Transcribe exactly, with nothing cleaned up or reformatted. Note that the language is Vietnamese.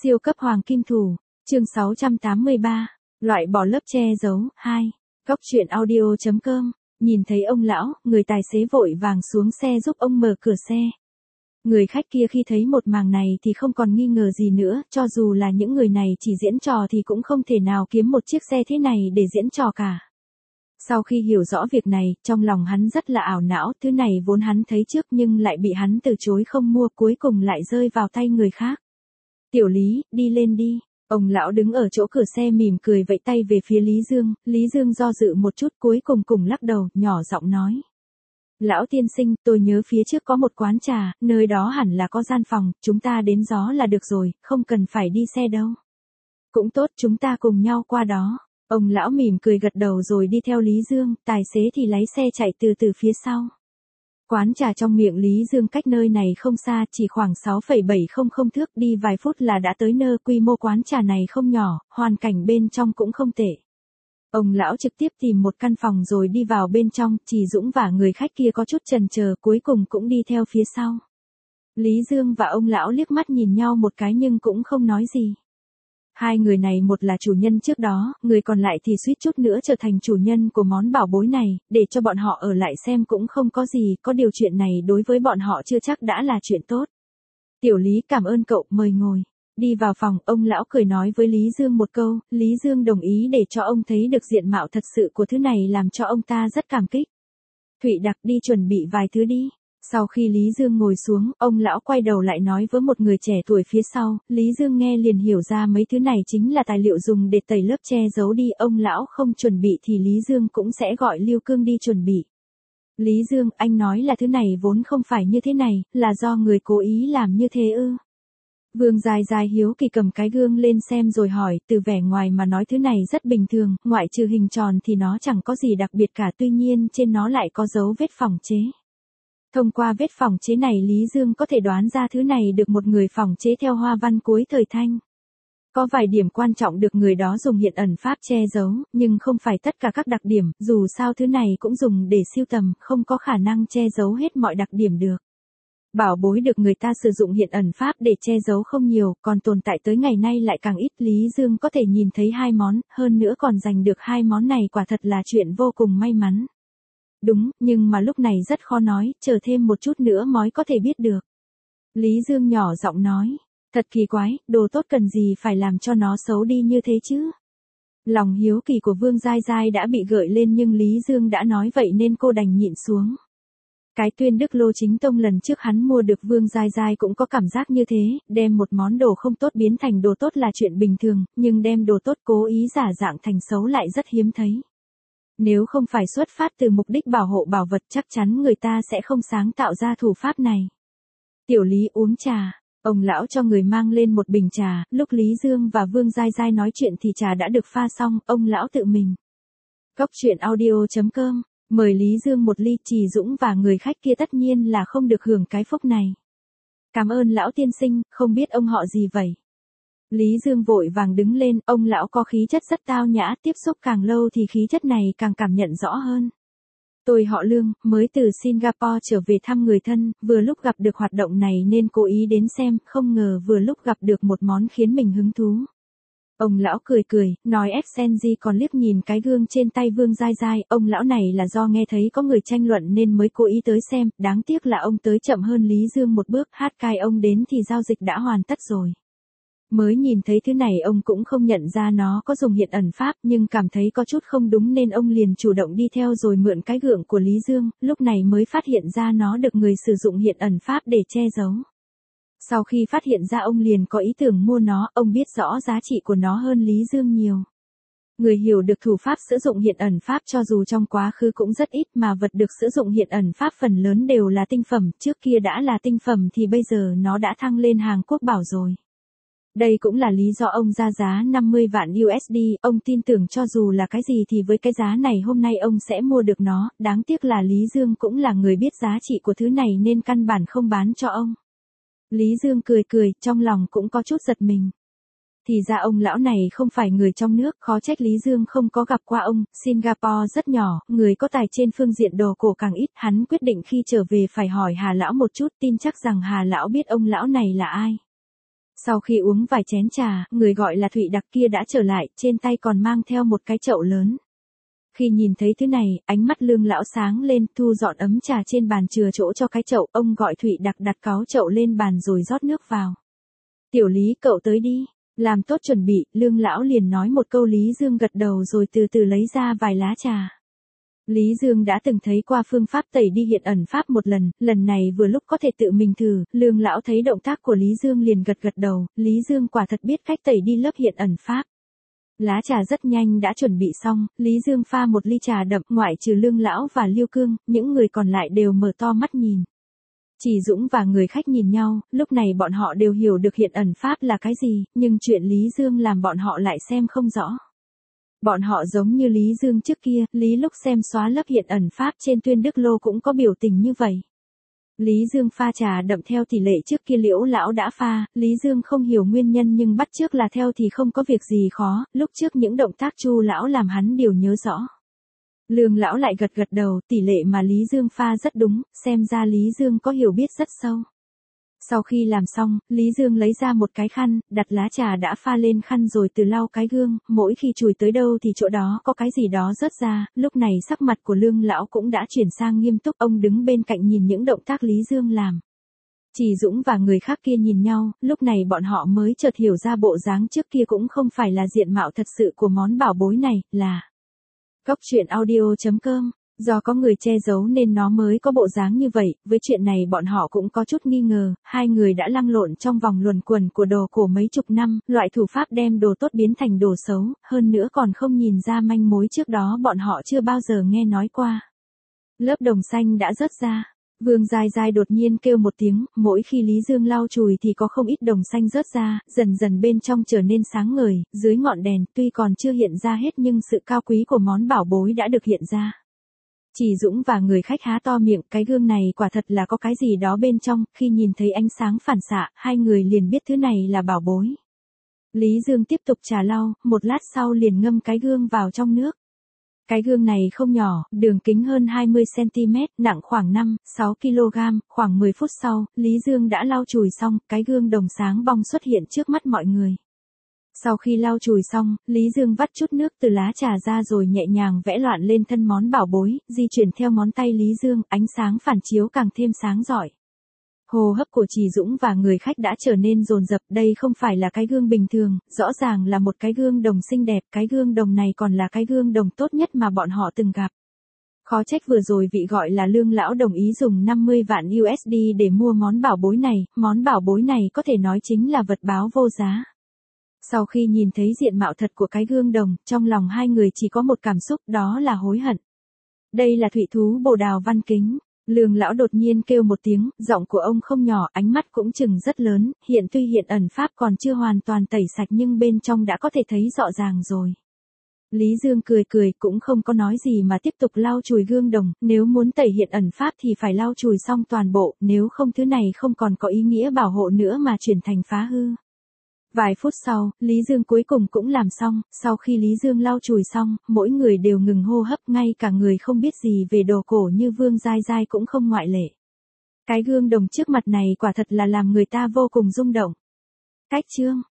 Siêu cấp hoàng kim thủ, chương sáu trăm tám mươi ba, loại bỏ lớp che giấu, hai. Góc truyện audio chấm com, nhìn thấy ông lão, người tài xế vội vàng xuống xe giúp ông mở cửa xe. Người khách kia khi thấy một màn này thì không còn nghi ngờ gì nữa, cho dù là những người này chỉ diễn trò thì cũng không thể nào kiếm một chiếc xe thế này để diễn trò cả. Sau khi hiểu rõ việc này, trong lòng hắn rất là ảo não, thứ này vốn hắn thấy trước nhưng lại bị hắn từ chối không mua, cuối cùng lại rơi vào tay người khác. Tiểu Lý, đi lên đi. Ông lão đứng ở chỗ cửa xe mỉm cười vẫy tay về phía Lý Dương, Lý Dương do dự một chút cuối cùng cùng lắc đầu, nhỏ giọng nói. Lão tiên sinh, tôi nhớ phía trước có một quán trà, nơi đó hẳn là có gian phòng, chúng ta đến gió là được rồi, không cần phải đi xe đâu. Cũng tốt, chúng ta cùng nhau qua đó. Ông lão mỉm cười gật đầu rồi đi theo Lý Dương, tài xế thì lái xe chạy từ từ phía sau. Quán trà trong miệng Lý Dương cách nơi này không xa, chỉ khoảng sáu phẩy bảy không không thước, đi vài phút là đã tới nơi. Quy mô quán trà này không nhỏ, hoàn cảnh bên trong cũng không tệ. Ông lão trực tiếp tìm một căn phòng rồi đi vào bên trong, Trì Dũng và người khách kia có chút chần chờ, cuối cùng cũng đi theo phía sau. Lý Dương và ông lão liếc mắt nhìn nhau một cái nhưng cũng không nói gì. Hai người này một là chủ nhân trước đó, người còn lại thì suýt chút nữa trở thành chủ nhân của món bảo bối này, để cho bọn họ ở lại xem cũng không có gì, có điều chuyện này đối với bọn họ chưa chắc đã là chuyện tốt. Tiểu Lý, cảm ơn cậu, mời ngồi. Đi vào phòng, ông lão cười nói với Lý Dương một câu, Lý Dương đồng ý để cho ông thấy được diện mạo thật sự của thứ này, làm cho ông ta rất cảm kích. Thụy Đặc, đi chuẩn bị vài thứ đi. Sau khi Lý Dương ngồi xuống, ông lão quay đầu lại nói với một người trẻ tuổi phía sau, Lý Dương nghe liền hiểu ra mấy thứ này chính là tài liệu dùng để tẩy lớp che giấu đi, ông lão không chuẩn bị thì Lý Dương cũng sẽ gọi Lưu Cương đi chuẩn bị. Lý Dương, anh nói là thứ này vốn không phải như thế này, là do người cố ý làm như thế ư? Vương Dài Dài hiếu kỳ cầm cái gương lên xem rồi hỏi, từ vẻ ngoài mà nói thứ này rất bình thường, ngoại trừ hình tròn thì nó chẳng có gì đặc biệt cả, tuy nhiên trên nó lại có dấu vết phỏng chế. Thông qua vết phỏng chế này Lý Dương có thể đoán ra thứ này được một người phỏng chế theo hoa văn cuối thời Thanh. Có vài điểm quan trọng được người đó dùng hiện ẩn pháp che giấu, nhưng không phải tất cả các đặc điểm, dù sao thứ này cũng dùng để sưu tầm, không có khả năng che giấu hết mọi đặc điểm được. Bảo bối được người ta sử dụng hiện ẩn pháp để che giấu không nhiều, còn tồn tại tới ngày nay lại càng ít. Lý Dương có thể nhìn thấy hai món, hơn nữa còn giành được hai món này quả thật là chuyện vô cùng may mắn. Đúng, nhưng mà lúc này rất khó nói, chờ thêm một chút nữa mới có thể biết được. Lý Dương nhỏ giọng nói, thật kỳ quái, đồ tốt cần gì phải làm cho nó xấu đi như thế chứ? Lòng hiếu kỳ của Vương Giai Giai đã bị gợi lên nhưng Lý Dương đã nói vậy nên cô đành nhịn xuống. Cái Tuyên Đức Lô Chính Tông lần trước hắn mua được, Vương Giai Giai cũng có cảm giác như thế, đem một món đồ không tốt biến thành đồ tốt là chuyện bình thường, nhưng đem đồ tốt cố ý giả dạng thành xấu lại rất hiếm thấy. Nếu không phải xuất phát từ mục đích bảo hộ bảo vật chắc chắn người ta sẽ không sáng tạo ra thủ pháp này. Tiểu Lý, uống trà. Ông lão cho người mang lên một bình trà, lúc Lý Dương và Vương Giai Giai nói chuyện thì trà đã được pha xong, ông lão tự mình. Góc truyện audio chấm com, mời Lý Dương một ly, Trì Dũng và người khách kia tất nhiên là không được hưởng cái phúc này. Cảm ơn lão tiên sinh, không biết ông họ gì vậy? Lý Dương vội vàng đứng lên, ông lão có khí chất rất tao nhã, tiếp xúc càng lâu thì khí chất này càng cảm nhận rõ hơn. Tôi họ Lương, mới từ Singapore trở về thăm người thân, vừa lúc gặp được hoạt động này nên cố ý đến xem, không ngờ vừa lúc gặp được một món khiến mình hứng thú. Ông lão cười cười, nói Exenji còn liếc nhìn cái gương trên tay Vương Giai Giai, ông lão này là do nghe thấy có người tranh luận nên mới cố ý tới xem, đáng tiếc là ông tới chậm hơn Lý Dương một bước, hát cai ông đến thì giao dịch đã hoàn tất rồi. Mới nhìn thấy thứ này ông cũng không nhận ra nó có dùng hiện ẩn pháp nhưng cảm thấy có chút không đúng nên ông liền chủ động đi theo rồi mượn cái gượng của Lý Dương, lúc này mới phát hiện ra nó được người sử dụng hiện ẩn pháp để che giấu. Sau khi phát hiện ra ông liền có ý tưởng mua nó, ông biết rõ giá trị của nó hơn Lý Dương nhiều. Người hiểu được thủ pháp sử dụng hiện ẩn pháp cho dù trong quá khứ cũng rất ít mà vật được sử dụng hiện ẩn pháp phần lớn đều là tinh phẩm, trước kia đã là tinh phẩm thì bây giờ nó đã thăng lên hàng quốc bảo rồi. Đây cũng là lý do ông ra giá năm mươi vạn u ét đê, ông tin tưởng cho dù là cái gì thì với cái giá này hôm nay ông sẽ mua được nó, đáng tiếc là Lý Dương cũng là người biết giá trị của thứ này nên căn bản không bán cho ông. Lý Dương cười cười, trong lòng cũng có chút giật mình. Thì ra ông lão này không phải người trong nước, khó trách Lý Dương không có gặp qua ông, Singapore rất nhỏ, người có tài trên phương diện đồ cổ càng ít, hắn quyết định khi trở về phải hỏi Hà lão một chút, tin chắc rằng Hà lão biết ông lão này là ai. Sau khi uống vài chén trà, người gọi là Thụy Đặc kia đã trở lại, trên tay còn mang theo một cái chậu lớn. Khi nhìn thấy thứ này, ánh mắt Lương lão sáng lên, thu dọn ấm trà trên bàn chừa chỗ cho cái chậu, ông gọi Thụy Đặc đặt cáo chậu lên bàn rồi rót nước vào. Tiểu Lý, cậu tới đi. Làm tốt chuẩn bị, Lương lão liền nói một câu, Lý Dương gật đầu rồi từ từ lấy ra vài lá trà. Lý Dương đã từng thấy qua phương pháp tẩy đi hiện ẩn pháp một lần, lần này vừa lúc có thể tự mình thử, Lương lão thấy động tác của Lý Dương liền gật gật đầu, Lý Dương quả thật biết cách tẩy đi lớp hiện ẩn pháp. Lá trà rất nhanh đã chuẩn bị xong, Lý Dương pha một ly trà đậm, ngoại trừ Lương lão và Liêu Cương, những người còn lại đều mở to mắt nhìn. Chỉ Dũng và người khách nhìn nhau, lúc này bọn họ đều hiểu được hiện ẩn pháp là cái gì, nhưng chuyện Lý Dương làm bọn họ lại xem không rõ. Bọn họ giống như Lý Dương trước kia, Lý lúc xem xóa lớp hiện ẩn pháp trên Tuyên Đức Lô cũng có biểu tình như vậy. Lý Dương pha trà đậm theo tỷ lệ trước kia Liễu lão đã pha, Lý Dương không hiểu nguyên nhân nhưng bắt chước là theo thì không có việc gì khó, lúc trước những động tác Chu lão làm hắn đều nhớ rõ. Lương lão lại gật gật đầu, tỷ lệ mà Lý Dương pha rất đúng, xem ra Lý Dương có hiểu biết rất sâu. Sau khi làm xong, Lý Dương lấy ra một cái khăn, đặt lá trà đã pha lên khăn rồi từ lau cái gương, mỗi khi chùi tới đâu thì chỗ đó có cái gì đó rớt ra, lúc này sắc mặt của Lương lão cũng đã chuyển sang nghiêm túc, ông đứng bên cạnh nhìn những động tác Lý Dương làm. Chỉ Dũng và người khác kia nhìn nhau, lúc này bọn họ mới chợt hiểu ra bộ dáng trước kia cũng không phải là diện mạo thật sự của món bảo bối này, là Cóc truyện audio chấm com. Do có người che giấu nên nó mới có bộ dáng như vậy, với chuyện này bọn họ cũng có chút nghi ngờ, hai người đã lăn lộn trong vòng luẩn quẩn của đồ cổ mấy chục năm, loại thủ pháp đem đồ tốt biến thành đồ xấu, hơn nữa còn không nhìn ra manh mối trước đó bọn họ chưa bao giờ nghe nói qua. Lớp đồng xanh đã rớt ra. Vương Giai Giai đột nhiên kêu một tiếng, mỗi khi Lý Dương lau chùi thì có không ít đồng xanh rớt ra, dần dần bên trong trở nên sáng ngời, dưới ngọn đèn, tuy còn chưa hiện ra hết nhưng sự cao quý của món bảo bối đã được hiện ra. Chỉ Dũng và người khách há to miệng, cái gương này quả thật là có cái gì đó bên trong, khi nhìn thấy ánh sáng phản xạ, hai người liền biết thứ này là bảo bối. Lý Dương tiếp tục trà lau, một lát sau liền ngâm cái gương vào trong nước. Cái gương này không nhỏ, đường kính hơn hai mươi xăng ti mét, nặng khoảng năm, sáu ki lô gam, khoảng mười phút sau, Lý Dương đã lau chùi xong, cái gương đồng sáng bong xuất hiện trước mắt mọi người. Sau khi lau chùi xong, Lý Dương vắt chút nước từ lá trà ra rồi nhẹ nhàng vẽ loạn lên thân món bảo bối, di chuyển theo ngón tay Lý Dương, ánh sáng phản chiếu càng thêm sáng rọi. Hô hấp của Trì Dũng và người khách đã trở nên dồn dập, đây không phải là cái gương bình thường, rõ ràng là một cái gương đồng xinh đẹp, cái gương đồng này còn là cái gương đồng tốt nhất mà bọn họ từng gặp. Khó trách vừa rồi vị gọi là Lương lão đồng ý dùng năm mươi vạn u ét đê để mua món bảo bối này, món bảo bối này có thể nói chính là vật báo vô giá. Sau khi nhìn thấy diện mạo thật của cái gương đồng, trong lòng hai người chỉ có một cảm xúc, đó là hối hận. Đây là thụy thú bồ đào văn kính. Lương lão đột nhiên kêu một tiếng, giọng của ông không nhỏ, ánh mắt cũng chừng rất lớn, hiện tuy hiện ẩn pháp còn chưa hoàn toàn tẩy sạch nhưng bên trong đã có thể thấy rõ ràng rồi. Lý Dương cười cười cũng không có nói gì mà tiếp tục lau chùi gương đồng, nếu muốn tẩy hiện ẩn pháp thì phải lau chùi xong toàn bộ, nếu không thứ này không còn có ý nghĩa bảo hộ nữa mà chuyển thành phá hư. Vài phút sau, Lý Dương cuối cùng cũng làm xong, sau khi Lý Dương lau chùi xong, mỗi người đều ngừng hô hấp, ngay cả người không biết gì về đồ cổ như Vương Giai Giai cũng không ngoại lệ. Cái gương đồng trước mặt này quả thật là làm người ta vô cùng rung động. Cách chương